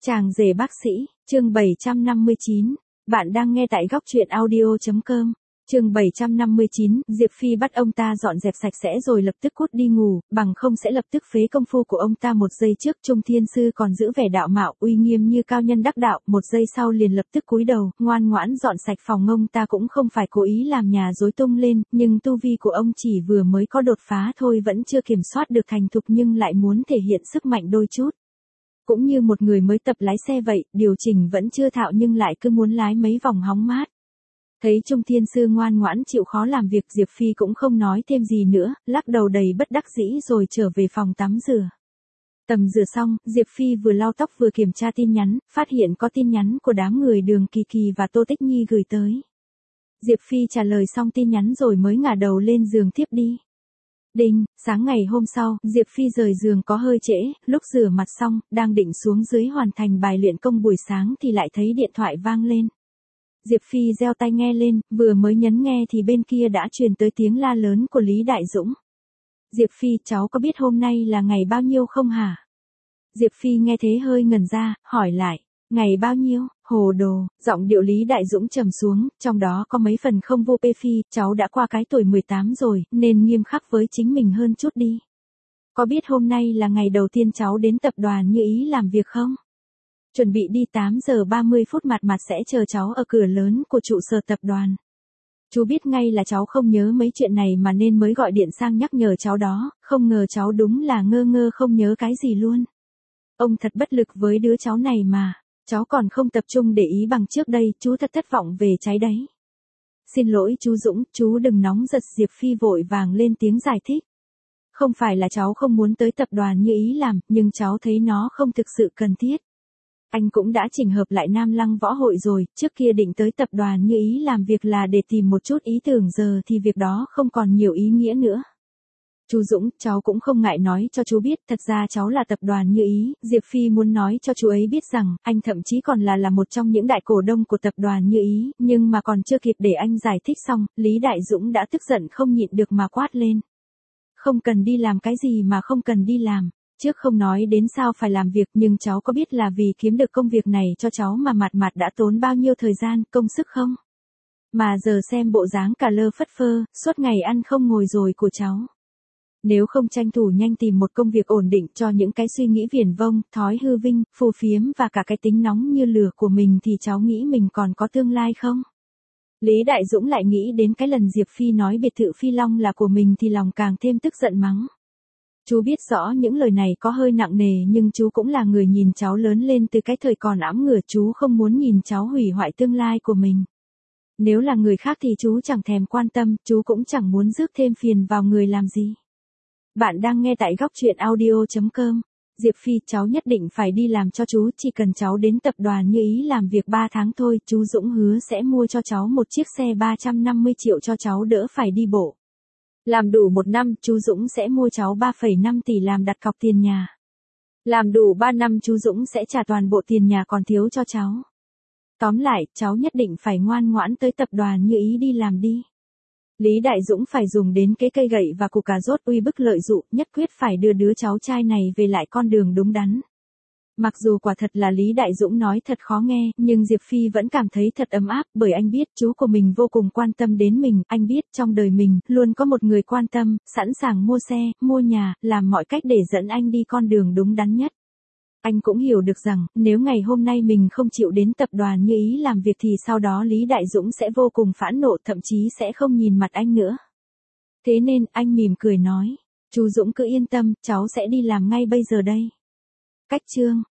Chàng rể bác sĩ, chương 759. Bạn đang nghe tại góc truyện audio.com. Chương 759, Diệp Phi bắt ông ta dọn dẹp sạch sẽ rồi lập tức cút đi ngủ, bằng không sẽ lập tức phế công phu của ông ta. Một giây trước Trung Thiên Sư còn giữ vẻ đạo mạo, uy nghiêm như cao nhân đắc đạo, một giây sau liền lập tức cúi đầu, ngoan ngoãn dọn sạch phòng. Ông ta cũng không phải cố ý làm nhà rối tung lên, nhưng tu vi của ông chỉ vừa mới có đột phá thôi, vẫn chưa kiểm soát được thành thục nhưng lại muốn thể hiện sức mạnh đôi chút. Cũng như một người mới tập lái xe vậy, điều chỉnh vẫn chưa thạo nhưng lại cứ muốn lái mấy vòng hóng mát. Thấy Trung Thiên Sư ngoan ngoãn chịu khó làm việc, Diệp Phi cũng không nói thêm gì nữa, lắc đầu đầy bất đắc dĩ rồi trở về phòng tắm rửa. Tầm rửa xong, Diệp Phi vừa lau tóc vừa kiểm tra tin nhắn, phát hiện có tin nhắn của đám người Đường Kỳ Kỳ và Tô Tích Nhi gửi tới. Diệp Phi trả lời xong tin nhắn rồi mới ngả đầu lên giường tiếp đi. Đinh, sáng ngày hôm sau, Diệp Phi rời giường có hơi trễ, lúc rửa mặt xong, đang định xuống dưới hoàn thành bài luyện công buổi sáng thì lại thấy điện thoại vang lên. Diệp Phi gieo tai nghe lên, vừa mới nhấn nghe thì bên kia đã truyền tới tiếng la lớn của Lý Đại Dũng. Diệp Phi, cháu có biết hôm nay là ngày bao nhiêu không hả? Diệp Phi nghe thế hơi ngẩn ra, hỏi lại, ngày bao nhiêu, hồ đồ, giọng điệu Lý Đại Dũng trầm xuống, trong đó có mấy phần không vô. Phi, cháu đã qua cái tuổi 18 rồi, nên nghiêm khắc với chính mình hơn chút đi. Có biết hôm nay là ngày đầu tiên cháu đến tập đoàn Như Ý làm việc không? Chuẩn bị đi, 8 giờ 30 phút mặt sẽ chờ cháu ở cửa lớn của trụ sở tập đoàn. Chú biết ngay là cháu không nhớ mấy chuyện này mà nên mới gọi điện sang nhắc nhở cháu đó, không ngờ cháu đúng là ngơ ngơ không nhớ cái gì luôn. Ông thật bất lực với đứa cháu này mà, cháu còn không tập trung để ý bằng trước đây, chú thật thất vọng về cháu đấy. Xin lỗi chú Dũng, chú đừng nóng giận. Diệp Phi vội vàng lên tiếng giải thích. Không phải là cháu không muốn tới tập đoàn Như Ý làm, nhưng cháu thấy nó không thực sự cần thiết. Anh cũng đã chỉnh hợp lại Nam Lăng Võ Hội rồi, trước kia định tới tập đoàn Như Ý làm việc là để tìm một chút ý tưởng, giờ thì việc đó không còn nhiều ý nghĩa nữa. Chú Dũng, cháu cũng không ngại nói cho chú biết, thật ra cháu là tập đoàn Như Ý. Diệp Phi muốn nói cho chú ấy biết rằng, anh thậm chí còn là một trong những đại cổ đông của tập đoàn Như Ý, nhưng mà còn chưa kịp để anh giải thích xong, Lý Đại Dũng đã tức giận không nhịn được mà quát lên. Không cần đi làm cái gì mà không cần đi làm. Trước không nói đến sao phải làm việc, nhưng cháu có biết là vì kiếm được công việc này cho cháu mà mặt đã tốn bao nhiêu thời gian, công sức không? Mà giờ xem bộ dáng cả lơ phất phơ, suốt ngày ăn không ngồi rồi của cháu. Nếu không tranh thủ nhanh tìm một công việc ổn định cho những cái suy nghĩ viển vông, thói hư vinh, phù phiếm và cả cái tính nóng như lửa của mình thì cháu nghĩ mình còn có tương lai không? Lý Đại Dũng lại nghĩ đến cái lần Diệp Phi nói biệt thự Phi Long là của mình thì lòng càng thêm tức giận mắng. Chú biết rõ những lời này có hơi nặng nề nhưng chú cũng là người nhìn cháu lớn lên từ cái thời còn ẵm ngửa, chú không muốn nhìn cháu hủy hoại tương lai của mình. Nếu là người khác thì chú chẳng thèm quan tâm, chú cũng chẳng muốn rước thêm phiền vào người làm gì. Bạn đang nghe tại góc truyện audio.com. Diệp Phi, cháu nhất định phải đi làm cho chú, chỉ cần cháu đến tập đoàn Như Ý làm việc 3 tháng thôi, chú Dũng hứa sẽ mua cho cháu một chiếc xe 350 triệu cho cháu đỡ phải đi bộ. Làm đủ 1 năm, chú Dũng sẽ mua cháu 3,5 tỷ làm đặt cọc tiền nhà. Làm đủ 3 năm chú Dũng sẽ trả toàn bộ tiền nhà còn thiếu cho cháu. Tóm lại, cháu nhất định phải ngoan ngoãn tới tập đoàn Như Ý đi làm đi. Lý Đại Dũng phải dùng đến cái cây gậy và củ cà rốt uy bức lợi dụ, nhất quyết phải đưa đứa cháu trai này về lại con đường đúng đắn. Mặc dù quả thật là Lý Đại Dũng nói thật khó nghe, nhưng Diệp Phi vẫn cảm thấy thật ấm áp, bởi anh biết chú của mình vô cùng quan tâm đến mình, anh biết trong đời mình luôn có một người quan tâm, sẵn sàng mua xe, mua nhà, làm mọi cách để dẫn anh đi con đường đúng đắn nhất. Anh cũng hiểu được rằng, nếu ngày hôm nay mình không chịu đến tập đoàn Như Ý làm việc thì sau đó Lý Đại Dũng sẽ vô cùng phẫn nộ, thậm chí sẽ không nhìn mặt anh nữa. Thế nên, anh mỉm cười nói, chú Dũng cứ yên tâm, cháu sẽ đi làm ngay bây giờ đây. Cách chương